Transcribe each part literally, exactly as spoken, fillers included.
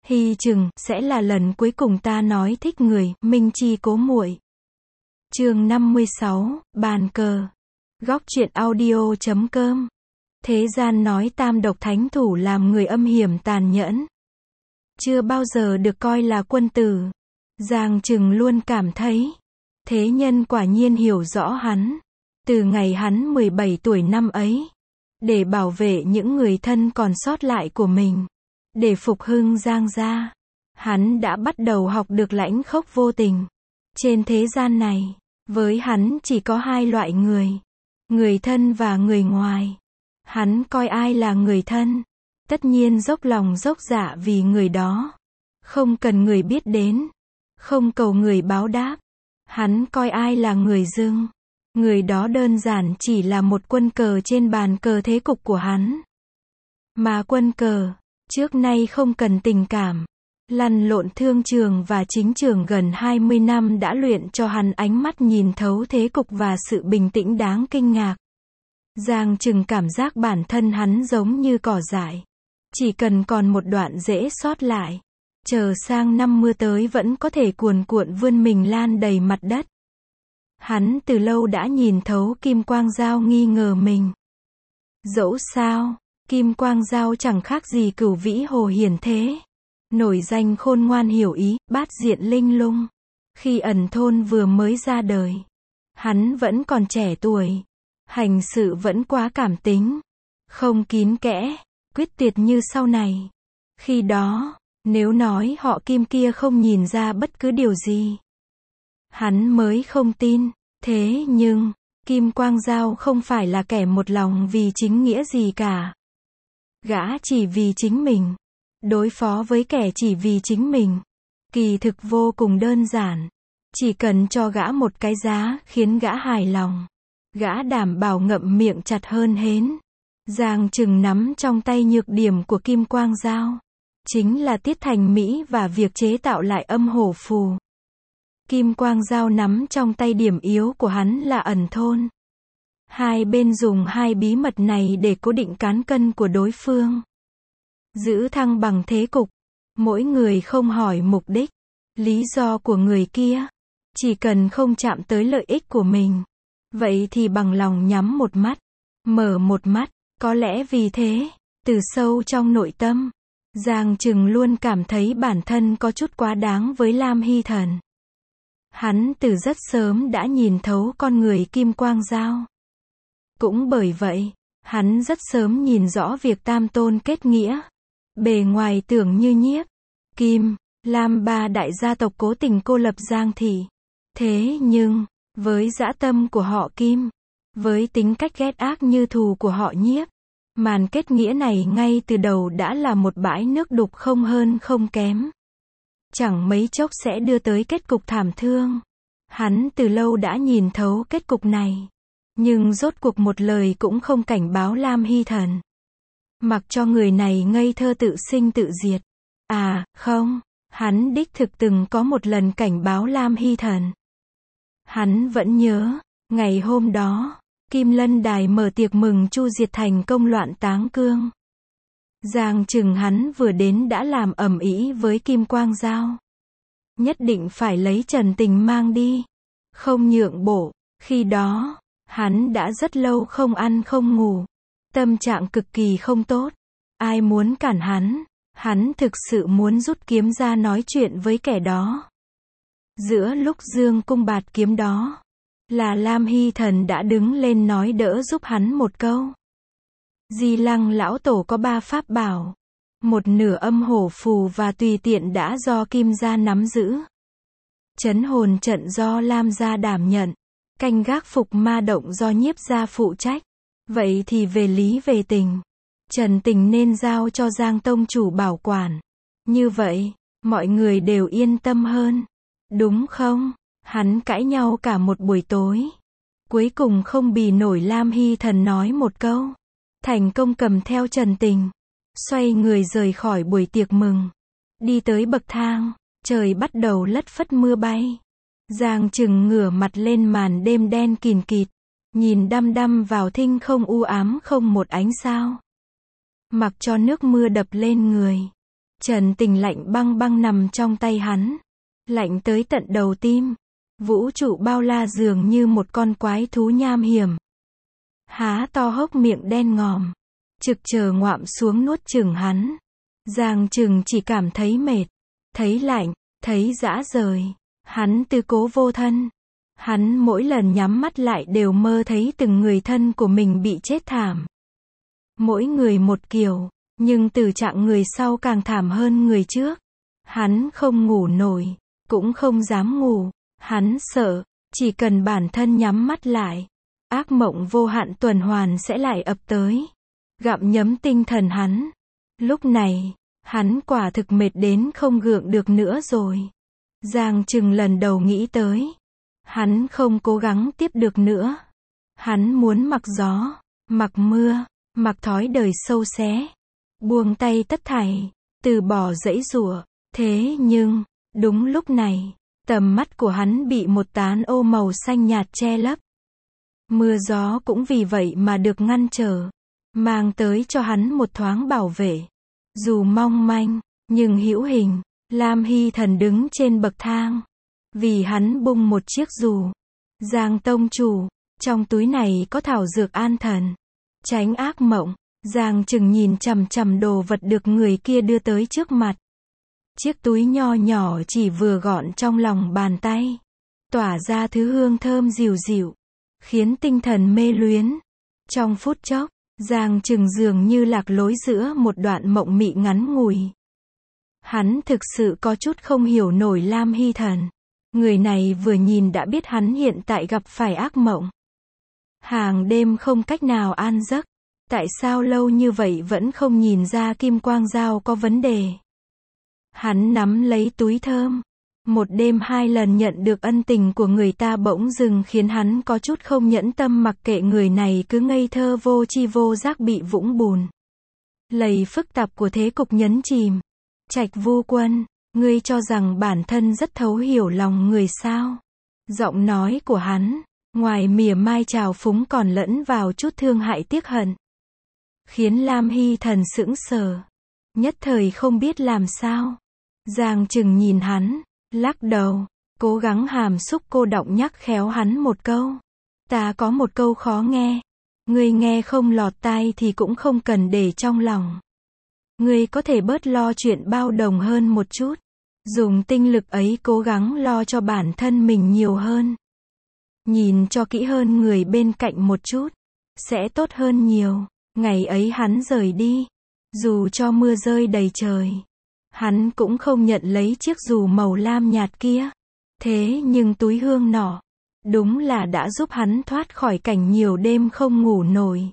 Hy chừng sẽ là lần cuối cùng ta nói thích người, Minh Chi cố muội. Chương năm mươi sáu, bàn cờ. Góc truyện audio chấm com. Thế gian nói tam độc thánh thủ làm người âm hiểm tàn nhẫn, chưa bao giờ được coi là quân tử. Giang Trừng luôn cảm thấy, thế nhân quả nhiên hiểu rõ hắn. Từ ngày hắn mười bảy tuổi năm ấy, để bảo vệ những người thân còn sót lại của mình, để phục hưng Giang gia, hắn đã bắt đầu học được lãnh khốc vô tình. Trên thế gian này, với hắn chỉ có hai loại người, người thân và người ngoài. Hắn coi ai là người thân, tất nhiên dốc lòng dốc dạ vì người đó, không cần người biết đến, không cầu người báo đáp. Hắn coi ai là người dưng, người đó đơn giản chỉ là một quân cờ trên bàn cờ thế cục của hắn. Mà quân cờ, trước nay không cần tình cảm, lăn lộn thương trường và chính trường gần hai mươi năm đã luyện cho hắn ánh mắt nhìn thấu thế cục và sự bình tĩnh đáng kinh ngạc. Giang Trừng cảm giác bản thân hắn giống như cỏ dại, chỉ cần còn một đoạn rễ sót lại, chờ sang năm mưa tới vẫn có thể cuồn cuộn vươn mình lan đầy mặt đất. Hắn từ lâu đã nhìn thấu Kim Quang Dao nghi ngờ mình. Dẫu sao, Kim Quang Dao chẳng khác gì Cửu Vĩ Hồ hiển thế, nổi danh khôn ngoan hiểu ý, bát diện linh lung. Khi ẩn thôn vừa mới ra đời, hắn vẫn còn trẻ tuổi, hành sự vẫn quá cảm tính, không kín kẽ, quyết tuyệt như sau này. Khi đó, nếu nói họ Kim kia không nhìn ra bất cứ điều gì, hắn mới không tin. Thế nhưng, Kim Quang Dao không phải là kẻ một lòng vì chính nghĩa gì cả. Gã chỉ vì chính mình, đối phó với kẻ chỉ vì chính mình, kỳ thực vô cùng đơn giản. Chỉ cần cho gã một cái giá khiến gã hài lòng, gã đảm bảo ngậm miệng chặt hơn hến. Giang Trừng nắm trong tay nhược điểm của Kim Quang Dao, chính là Tiết Thành Mỹ và việc chế tạo lại âm hổ phù. Kim Quang Dao nắm trong tay điểm yếu của hắn là ẩn thôn. Hai bên dùng hai bí mật này để cố định cán cân của đối phương, giữ thăng bằng thế cục. Mỗi người không hỏi mục đích, lý do của người kia, chỉ cần không chạm tới lợi ích của mình, vậy thì bằng lòng nhắm một mắt, mở một mắt. Có lẽ vì thế, từ sâu trong nội tâm, Giang Trừng luôn cảm thấy bản thân có chút quá đáng với Lam Hy Thần. Hắn từ rất sớm đã nhìn thấu con người Kim Quang Dao. Cũng bởi vậy, hắn rất sớm nhìn rõ việc tam tôn kết nghĩa. Bề ngoài tưởng như Nhiếp, Kim, Lam ba đại gia tộc cố tình cô lập Giang thị. Thế nhưng, với dã tâm của họ Kim, với tính cách ghét ác như thù của họ Nhiếp, màn kết nghĩa này ngay từ đầu đã là một bãi nước đục không hơn không kém. Chẳng mấy chốc sẽ đưa tới kết cục thảm thương. Hắn từ lâu đã nhìn thấu kết cục này, nhưng rốt cuộc một lời cũng không cảnh báo Lam Hy Thần. Mặc cho người này ngây thơ tự sinh tự diệt. À, không, hắn đích thực từng có một lần cảnh báo Lam Hy Thần. Hắn vẫn nhớ, ngày hôm đó, Kim Lân Đài mở tiệc mừng Chu diệt thành công loạn Táng Cương. Giang Trừng hắn vừa đến đã làm ầm ĩ với Kim Quang Dao. Nhất định phải lấy Trần Tình mang đi, không nhượng bộ. Khi đó, hắn đã rất lâu không ăn không ngủ, tâm trạng cực kỳ không tốt. Ai muốn cản hắn, hắn thực sự muốn rút kiếm ra nói chuyện với kẻ đó. Giữa lúc dương cung bạt kiếm đó, là Lam Hy Thần đã đứng lên nói đỡ giúp hắn một câu. Di Lăng lão tổ có ba pháp bảo, một nửa âm hổ phù và tùy tiện đã do Kim gia nắm giữ. Trấn hồn trận do Lam gia đảm nhận, canh gác phục ma động do Nhiếp gia phụ trách. Vậy thì về lý về tình, Trần Tình nên giao cho Giang tông chủ bảo quản. Như vậy, mọi người đều yên tâm hơn, đúng không? Hắn cãi nhau cả một buổi tối, cuối cùng không bì nổi Lam Hy Thần nói một câu, thành công cầm theo Trần Tình, xoay người rời khỏi buổi tiệc mừng. Đi tới bậc thang, trời bắt đầu lất phất mưa bay. Giang Trừng ngửa mặt lên màn đêm đen kìn kịt, nhìn đăm đăm vào thinh không u ám không một ánh sao. Mặc cho nước mưa đập lên người, Trần Tình lạnh băng băng nằm trong tay hắn. Lạnh tới tận đầu tim. Vũ trụ bao la dường như một con quái thú nham hiểm. Há to hốc miệng đen ngòm. Trực chờ ngoạm xuống nuốt chửng hắn. Giang Trừng chỉ cảm thấy mệt. Thấy lạnh, thấy rã rời. Hắn tư cố vô thân. Hắn mỗi lần nhắm mắt lại đều mơ thấy từng người thân của mình bị chết thảm. Mỗi người một kiểu, nhưng tử trạng người sau càng thảm hơn người trước. Hắn không ngủ nổi, cũng không dám ngủ. Hắn sợ, chỉ cần bản thân nhắm mắt lại, ác mộng vô hạn tuần hoàn sẽ lại ập tới, gặm nhấm tinh thần hắn. Lúc này, hắn quả thực mệt đến không gượng được nữa rồi. Giang Trừng lần đầu nghĩ tới. Hắn không cố gắng tiếp được nữa. Hắn muốn mặc gió, mặc mưa, mặc thói đời sâu xé. Buông tay tất thảy, từ bỏ dãy giụa. Thế nhưng, đúng lúc này, tầm mắt của hắn bị một tán ô màu xanh nhạt che lấp. Mưa gió cũng vì vậy mà được ngăn trở, mang tới cho hắn một thoáng bảo vệ. Dù mong manh, nhưng hữu hình. Lam Hy Thần đứng trên bậc thang. Vì hắn bung một chiếc dù. Giang tông chủ, trong túi này có thảo dược an thần. Tránh ác mộng. Giang Trừng nhìn chằm chằm đồ vật được người kia đưa tới trước mặt. Chiếc túi nho nhỏ chỉ vừa gọn trong lòng bàn tay. Tỏa ra thứ hương thơm dịu dịu. Khiến tinh thần mê luyến. Trong phút chốc, Giang Trừng dường như lạc lối giữa một đoạn mộng mị ngắn ngủi. Hắn thực sự có chút không hiểu nổi Lam Hy Thần. Người này vừa nhìn đã biết hắn hiện tại gặp phải ác mộng. Hàng đêm không cách nào an giấc. Tại sao lâu như vậy vẫn không nhìn ra kim quang dao có vấn đề? Hắn nắm lấy túi thơm. Một đêm hai lần nhận được ân tình của người ta bỗng dừng khiến hắn có chút không nhẫn tâm mặc kệ người này cứ ngây thơ vô tri vô giác bị vũng bùn. Lầy phức tạp của thế cục nhấn chìm. Trạch Vu Quân, ngươi cho rằng bản thân rất thấu hiểu lòng người sao? Giọng nói của hắn, ngoài mỉa mai trào phúng còn lẫn vào chút thương hại tiếc hận. Khiến Lam Hy Thần sững sờ. Nhất thời không biết làm sao. Giang Trừng nhìn hắn, lắc đầu, cố gắng hàm xúc cô đọng nhắc khéo hắn một câu. Ta có một câu khó nghe. Ngươi nghe không lọt tai thì cũng không cần để trong lòng. Ngươi có thể bớt lo chuyện bao đồng hơn một chút. Dùng tinh lực ấy cố gắng lo cho bản thân mình nhiều hơn. Nhìn cho kỹ hơn người bên cạnh một chút. Sẽ tốt hơn nhiều. Ngày ấy hắn rời đi. Dù cho mưa rơi đầy trời. Hắn cũng không nhận lấy chiếc dù màu lam nhạt kia. Thế nhưng túi hương nọ. Đúng là đã giúp hắn thoát khỏi cảnh nhiều đêm không ngủ nổi.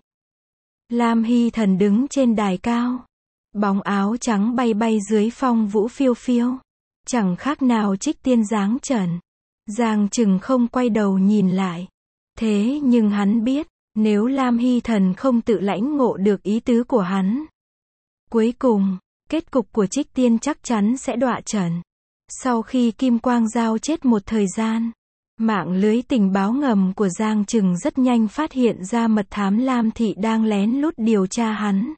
Lam Hy Thần đứng trên đài cao. Bóng áo trắng bay bay dưới phong vũ phiêu phiêu. Chẳng khác nào trích tiên dáng trần. Giang Trừng không quay đầu nhìn lại. Thế nhưng hắn biết, nếu Lam Hy Thần không tự lãnh ngộ được ý tứ của hắn. Cuối cùng, kết cục của trích tiên chắc chắn sẽ đọa trần. Sau khi Kim Quang Giao chết một thời gian, mạng lưới tình báo ngầm của Giang Trừng rất nhanh phát hiện ra mật thám Lam Thị đang lén lút điều tra hắn.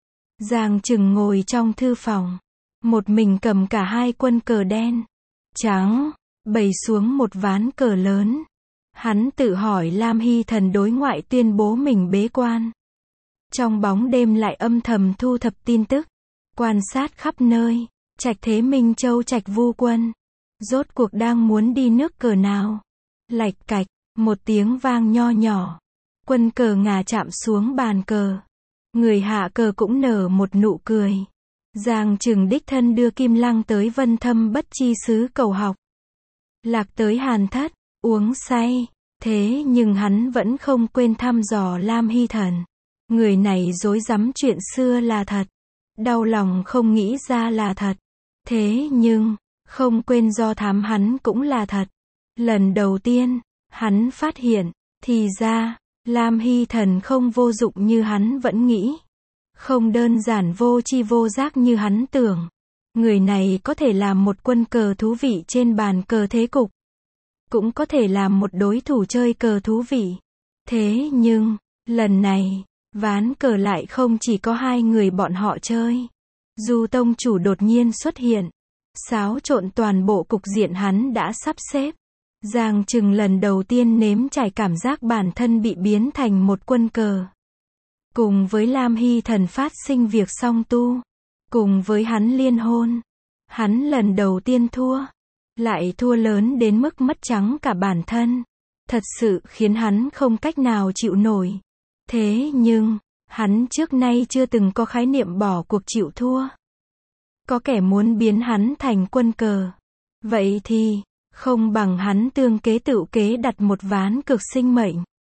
Giang Trừng ngồi trong thư phòng, một mình cầm cả hai quân cờ đen, trắng, bày xuống một ván cờ lớn. Hắn tự hỏi Lam Hy Thần đối ngoại tuyên bố mình bế quan. Trong bóng đêm lại âm thầm thu thập tin tức, quan sát khắp nơi. Trạch Thế Minh Châu Trạch Vu Quân, rốt cuộc đang muốn đi nước cờ nào? Lạch cạch, một tiếng vang nho nhỏ. Quân cờ ngà chạm xuống bàn cờ. Người hạ cờ cũng nở một nụ cười. Giang Trừng đích thân đưa Kim Lăng tới Vân Thâm Bất Chi xứ cầu học. Lạc tới Hàn Thất, uống say. Thế nhưng hắn vẫn không quên thăm dò Lam Hy Thần. Người này dối rắm chuyện xưa là thật. Đau lòng không nghĩ ra là thật. Thế nhưng, không quên do thám hắn cũng là thật. Lần đầu tiên, hắn phát hiện, thì ra, Lam Hy Thần không vô dụng như hắn vẫn nghĩ. Không đơn giản vô tri vô giác như hắn tưởng. Người này có thể làm một quân cờ thú vị trên bàn cờ thế cục. Cũng có thể làm một đối thủ chơi cờ thú vị. Thế nhưng, lần này, ván cờ lại không chỉ có hai người bọn họ chơi. Du tông chủ đột nhiên xuất hiện, xáo trộn toàn bộ cục diện hắn đã sắp xếp. Giang Trừng lần đầu tiên nếm trải cảm giác bản thân bị biến thành một quân cờ. Cùng với Lam Hy Thần phát sinh việc song tu, cùng với hắn liên hôn, hắn lần đầu tiên thua, lại thua lớn đến mức mất trắng cả bản thân. Thật sự khiến hắn không cách nào chịu nổi. Thế nhưng, hắn trước nay chưa từng có khái niệm bỏ cuộc chịu thua. Có kẻ muốn biến hắn thành quân cờ. Vậy thì, không bằng hắn tương kế tựu kế đặt một ván cược sinh mệnh.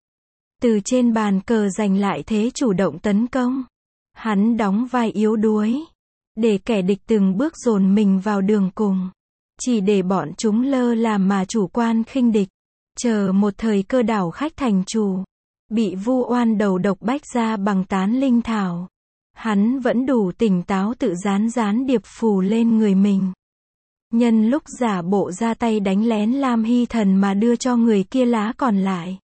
Từ trên bàn cờ giành lại thế chủ động tấn công. Hắn đóng vai yếu đuối, để kẻ địch từng bước dồn mình vào đường cùng. Chỉ để bọn chúng lơ là mà chủ quan khinh địch. Chờ một thời cơ đảo khách thành chủ. Bị vu oan đầu độc bách ra bằng tán linh thảo. Hắn vẫn đủ tỉnh táo tự dán dán điệp phù lên người mình. Nhân lúc giả bộ ra tay đánh lén Lam Hy Thần mà đưa cho người kia lá còn lại.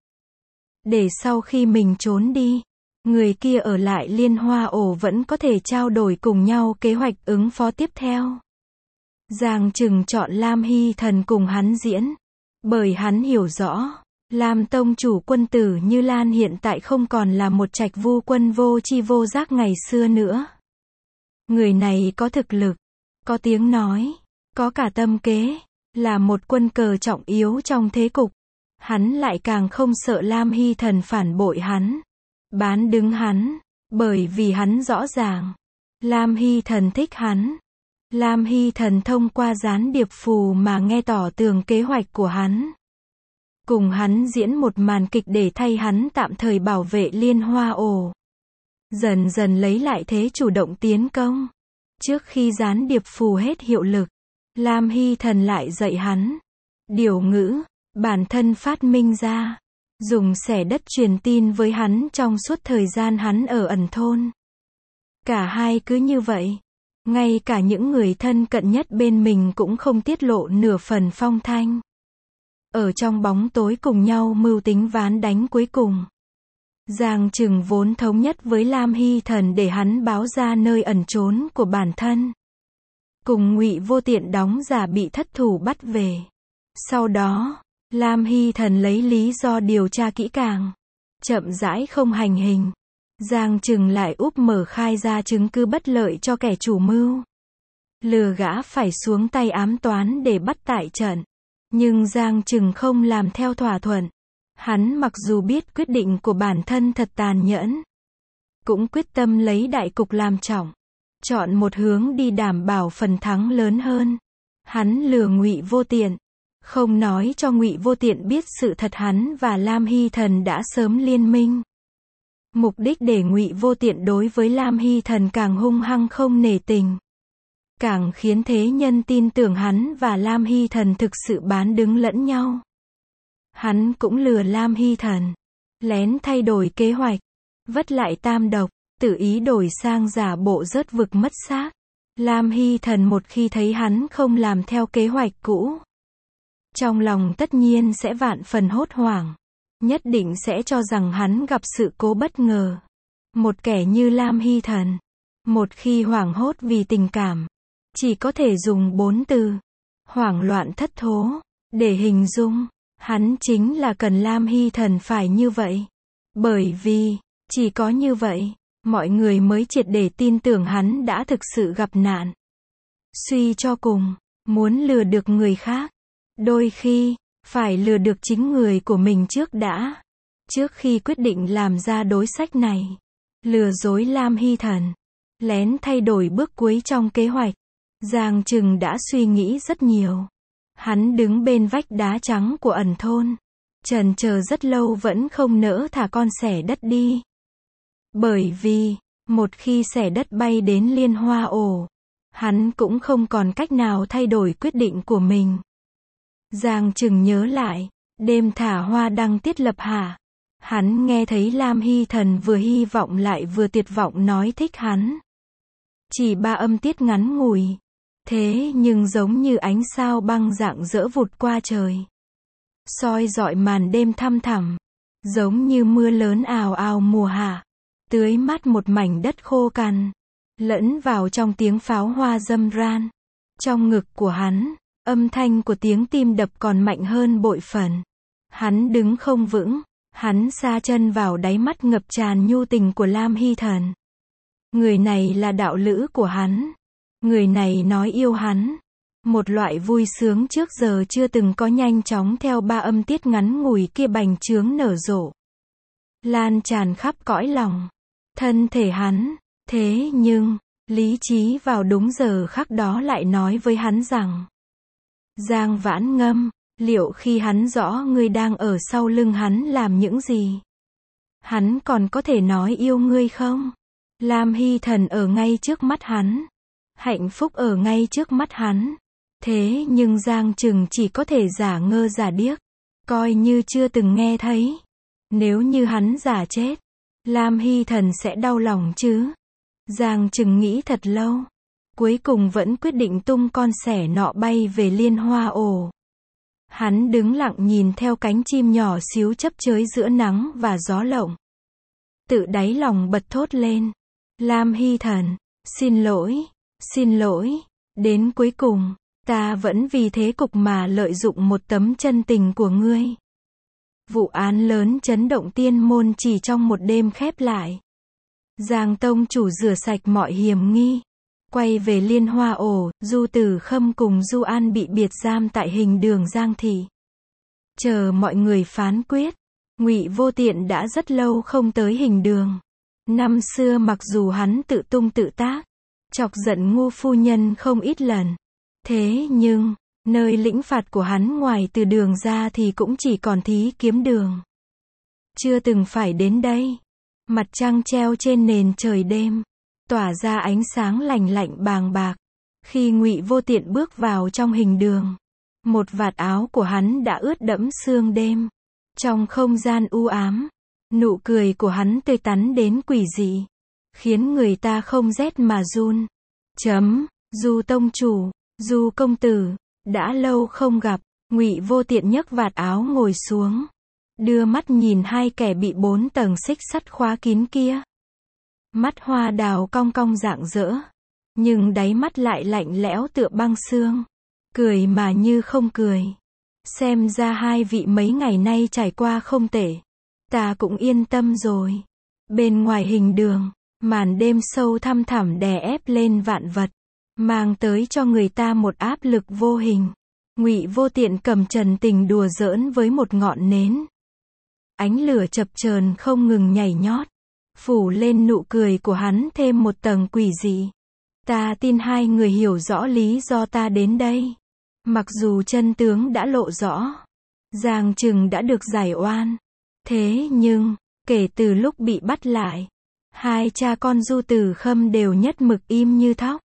Để sau khi mình trốn đi, người kia ở lại Liên Hoa Ổ vẫn có thể trao đổi cùng nhau kế hoạch ứng phó tiếp theo. Giang Trừng chọn Lam Hy Thần cùng hắn diễn. Bởi hắn hiểu rõ, Lam tông chủ quân tử Như Lan hiện tại không còn là một trạch vu quân vô tri vô giác ngày xưa nữa. Người này có thực lực, có tiếng nói, có cả tâm kế, là một quân cờ trọng yếu trong thế cục. Hắn lại càng không sợ Lam Hy Thần phản bội hắn, bán đứng hắn, bởi vì hắn rõ ràng, Lam Hy Thần thích hắn. Lam Hy Thần thông qua gián điệp phù mà nghe tỏ tường kế hoạch của hắn. Cùng hắn diễn một màn kịch để thay hắn tạm thời bảo vệ Liên Hoa Ổ. Dần dần lấy lại thế chủ động tiến công. Trước khi gián điệp phù hết hiệu lực, Lam Hy Thần lại dạy hắn điều ngữ, bản thân phát minh ra. Dùng xẻ đất truyền tin với hắn trong suốt thời gian hắn ở ẩn thôn. Cả hai cứ như vậy. Ngay cả những người thân cận nhất bên mình cũng không tiết lộ nửa phần phong thanh. Ở trong bóng tối cùng nhau mưu tính ván đánh cuối cùng. Giang Trừng vốn thống nhất với Lam Hy Thần để hắn báo ra nơi ẩn trốn của bản thân. Cùng Ngụy Vô Tiện đóng giả bị thất thủ bắt về. Sau đó, Lam Hy Thần lấy lý do điều tra kỹ càng, chậm rãi không hành hình. Giang Trừng lại úp mở khai ra chứng cứ bất lợi cho kẻ chủ mưu. Lừa gã phải xuống tay ám toán để bắt tại trận. Nhưng Giang Trừng không làm theo thỏa thuận. Hắn mặc dù biết quyết định của bản thân thật tàn nhẫn, cũng quyết tâm lấy đại cục làm trọng. Chọn một hướng đi đảm bảo phần thắng lớn hơn. Hắn lừa Ngụy Vô Tiện. Không nói cho Ngụy Vô Tiện biết sự thật hắn và Lam Hy Thần đã sớm liên minh. Mục đích để Ngụy Vô Tiện đối với Lam Hy Thần càng hung hăng không nể tình. Càng khiến thế nhân tin tưởng hắn và Lam Hy Thần thực sự bán đứng lẫn nhau. Hắn cũng lừa Lam Hy Thần. Lén thay đổi kế hoạch. Vất lại tam độc. Tự ý đổi sang giả bộ rớt vực mất xác. Lam Hy Thần một khi thấy hắn không làm theo kế hoạch cũ, trong lòng tất nhiên sẽ vạn phần hốt hoảng. Nhất định sẽ cho rằng hắn gặp sự cố bất ngờ. Một kẻ như Lam Hy Thần, một khi hoảng hốt vì tình cảm, chỉ có thể dùng bốn từ hoảng loạn thất thố để hình dung. Hắn chính là cần Lam Hy Thần phải như vậy. Bởi vì, chỉ có như vậy, mọi người mới triệt để tin tưởng hắn đã thực sự gặp nạn. Suy cho cùng, muốn lừa được người khác, đôi khi, phải lừa được chính người của mình trước đã. Trước khi quyết định làm ra đối sách này, lừa dối Lam Hy Thần, lén thay đổi bước cuối trong kế hoạch, Giang Trừng đã suy nghĩ rất nhiều. Hắn đứng bên vách đá trắng của ẩn thôn, chần chờ rất lâu vẫn không nỡ thả con sẻ đất đi. Bởi vì, một khi sẻ đất bay đến Liên Hoa Ổ, hắn cũng không còn cách nào thay đổi quyết định của mình. Giang Trừng nhớ lại, đêm thả hoa đăng tiết lập hạ, hắn nghe thấy Lam Hy Thần vừa hy vọng lại vừa tuyệt vọng nói thích hắn. Chỉ ba âm tiết ngắn ngủi, thế nhưng giống như ánh sao băng rạng rỡ vụt qua trời, soi rọi màn đêm thăm thẳm, giống như mưa lớn ào ào mùa hạ, tưới mát một mảnh đất khô cằn. lẫn vào trong tiếng pháo hoa râm ran. Trong ngực của hắn, âm thanh của tiếng tim đập còn mạnh hơn bội phần. Hắn đứng không vững, hắn sa chân vào đáy mắt ngập tràn nhu tình của Lam Hy Thần. Người này là đạo lữ của hắn. Người này nói yêu hắn. Một loại vui sướng trước giờ chưa từng có nhanh chóng theo ba âm tiết ngắn ngủi kia bành trướng nở rộ. Lan tràn khắp cõi lòng. Thân thể hắn, thế nhưng, lý trí vào đúng giờ khắc đó lại nói với hắn rằng: Giang Vãn Ngâm, liệu khi hắn rõ ngươi đang ở sau lưng hắn làm những gì, hắn còn có thể nói yêu ngươi không? Lam Hy Thần ở ngay trước mắt hắn. Hạnh phúc ở ngay trước mắt hắn. Thế nhưng Giang Trừng chỉ có thể giả ngơ giả điếc, coi như chưa từng nghe thấy. Nếu như hắn giả chết, Lam Hy Thần sẽ đau lòng chứ? Giang Trừng nghĩ thật lâu, cuối cùng vẫn quyết định tung con sẻ nọ bay về Liên Hoa Ổ. Hắn đứng lặng nhìn theo cánh chim nhỏ xíu chấp chới giữa nắng và gió lộng. Tự đáy lòng bật thốt lên: Lam Hy Thần, xin lỗi, xin lỗi, đến cuối cùng, ta vẫn vì thế cục mà lợi dụng một tấm chân tình của ngươi. Vụ án lớn chấn động tiên môn chỉ trong một đêm khép lại. Giang tông chủ rửa sạch mọi hiểm nghi, quay về Liên Hoa Ổ. Du Tử Khâm cùng Du An bị biệt giam tại hình đường Giang Thị, chờ mọi người phán quyết. Ngụy Vô Tiện đã rất lâu không tới hình đường. Năm xưa mặc dù hắn tự tung tự tác, chọc giận Ngô phu nhân không ít lần, thế nhưng nơi lĩnh phạt của hắn ngoài từ đường ra thì cũng chỉ còn Thí Kiếm Đường. Chưa từng phải đến đây. Mặt trăng treo trên nền trời đêm, tỏa ra ánh sáng lành lạnh bàng bạc. Khi Ngụy Vô Tiện bước vào trong hình đường, một vạt áo của hắn đã ướt đẫm sương đêm. Trong không gian u ám, nụ cười của hắn tươi tắn đến quỷ dị, khiến người ta không rét mà run. Chấm, Du tông chủ, Du công tử, đã lâu không gặp. Ngụy Vô Tiện nhấc vạt áo ngồi xuống, đưa mắt nhìn hai kẻ bị bốn tầng xích sắt khóa kín kia. Mắt hoa đào cong cong rạng rỡ, nhưng đáy mắt lại lạnh lẽo tựa băng xương. Cười mà như không cười. Xem ra hai vị mấy ngày nay trải qua không tệ. Ta cũng yên tâm rồi. Bên ngoài hình đường, màn đêm sâu thăm thẳm đè ép lên vạn vật, mang tới cho người ta một áp lực vô hình. Ngụy Vô Tiện cầm Trần Tình đùa giỡn với một ngọn nến. Ánh lửa chập chờn không ngừng nhảy nhót, phủ lên nụ cười của hắn thêm một tầng quỷ dị. Ta tin hai người hiểu rõ lý do ta đến đây. Mặc dù chân tướng đã lộ rõ, Giang Trừng đã được giải oan. Thế nhưng, kể từ lúc bị bắt lại, hai cha con Du Tử Khâm đều nhất mực im như thóc.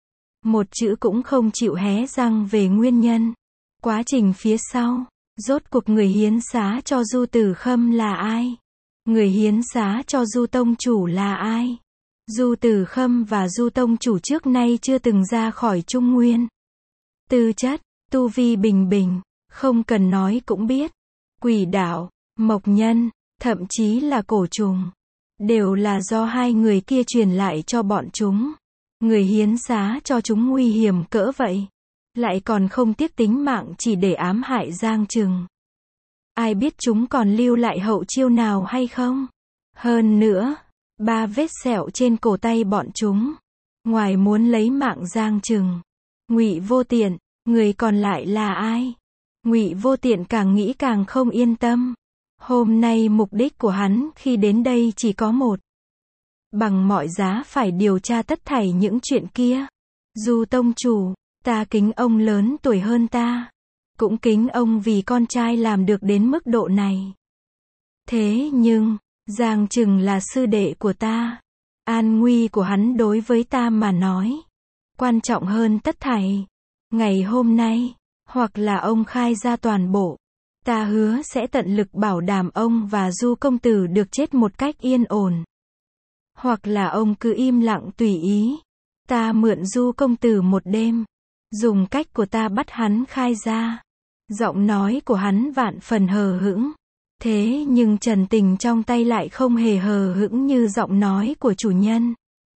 Một chữ cũng không chịu hé răng về nguyên nhân. Quá trình phía sau, rốt cuộc người hiến xá cho Du Tử Khâm là ai? Người hiến xá cho Du tông chủ là ai? Du Tử Khâm và Du tông chủ trước nay chưa từng ra khỏi Trung Nguyên. Tư chất, tu vi bình bình, không cần nói cũng biết. Quỷ đạo, mộc nhân, thậm chí là cổ trùng, đều là do hai người kia truyền lại cho bọn chúng. Người hiến xá cho chúng nguy hiểm cỡ vậy, lại còn không tiếc tính mạng chỉ để ám hại Giang Trừng. Ai biết chúng còn lưu lại hậu chiêu nào hay không? Hơn nữa, ba vết sẹo trên cổ tay bọn chúng, ngoài muốn lấy mạng Giang Trừng, Ngụy Vô Tiện, người còn lại là ai? Ngụy Vô Tiện càng nghĩ càng không yên tâm. Hôm nay mục đích của hắn khi đến đây chỉ có một. Bằng mọi giá phải điều tra tất thảy những chuyện kia. Du tông chủ, ta kính ông lớn tuổi hơn ta. Cũng kính ông vì con trai làm được đến mức độ này. Thế nhưng, Giang Trừng là sư đệ của ta. An nguy của hắn đối với ta mà nói quan trọng hơn tất thảy. Ngày hôm nay, hoặc là ông khai ra toàn bộ, ta hứa sẽ tận lực bảo đảm ông và Du công tử được chết một cách yên ổn. Hoặc là ông cứ im lặng tùy ý. Ta mượn Du công tử một đêm, dùng cách của ta bắt hắn khai ra. Giọng nói của hắn vạn phần hờ hững. Thế nhưng Trần Tình trong tay lại không hề hờ hững như giọng nói của chủ nhân.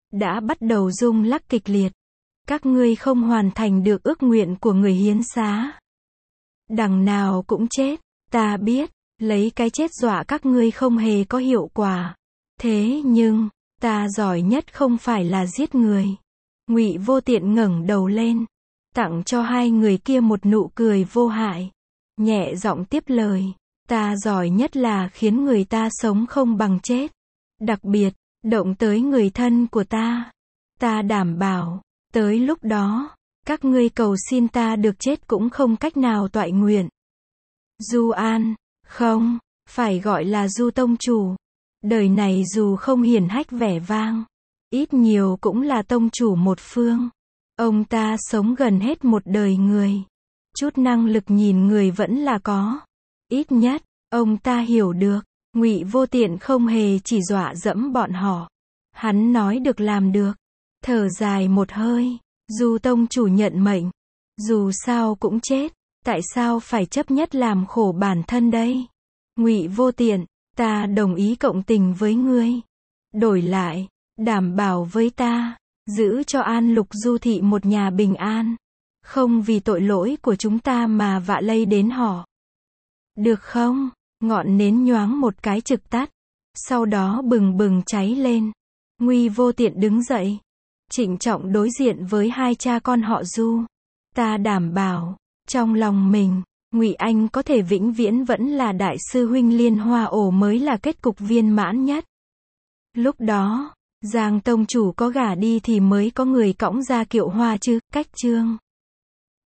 đã bắt đầu rung lắc kịch liệt. Các ngươi không hoàn thành được ước nguyện của người hiến xá. Đằng nào cũng chết, ta biết, lấy cái chết dọa các ngươi không hề có hiệu quả. Thế nhưng, ta giỏi nhất không phải là giết người. Ngụy Vô Tiện ngẩng đầu lên, tặng cho hai người kia một nụ cười vô hại. Nhẹ giọng tiếp lời, ta giỏi nhất là khiến người ta sống không bằng chết. Đặc biệt, động tới người thân của ta. Ta đảm bảo, tới lúc đó, các ngươi cầu xin ta được chết cũng không cách nào toại nguyện. Du An, không, phải gọi là Du tông chủ. Đời này dù không hiển hách vẻ vang, ít nhiều cũng là tông chủ một phương. Ông ta sống gần hết một đời người. Chút năng lực nhìn người vẫn là có. Ít nhất, ông ta hiểu được, Ngụy Vô Tiện không hề chỉ dọa dẫm bọn họ. Hắn nói được làm được. Thở dài một hơi, Du tông chủ nhận mệnh. Dù sao cũng chết, tại sao phải chấp nhất làm khổ bản thân đây? Ngụy Vô Tiện, ta đồng ý cộng tình với ngươi. Đổi lại, đảm bảo với ta, giữ cho An Lục Du thị một nhà bình an. Không vì tội lỗi của chúng ta mà vạ lây đến họ. Được không? Ngọn nến nhoáng một cái trực tắt. Sau đó bừng bừng cháy lên. Ngụy Vô Tiện đứng dậy. Trịnh trọng đối diện với hai cha con họ Du. Ta đảm bảo, trong lòng mình, Ngụy Anh có thể vĩnh viễn vẫn là đại sư huynh Liên Hoa ổ mới là kết cục viên mãn nhất. Lúc đó, Giang tông chủ có gả đi thì mới có người cõng ra kiệu hoa chứ, cách chương.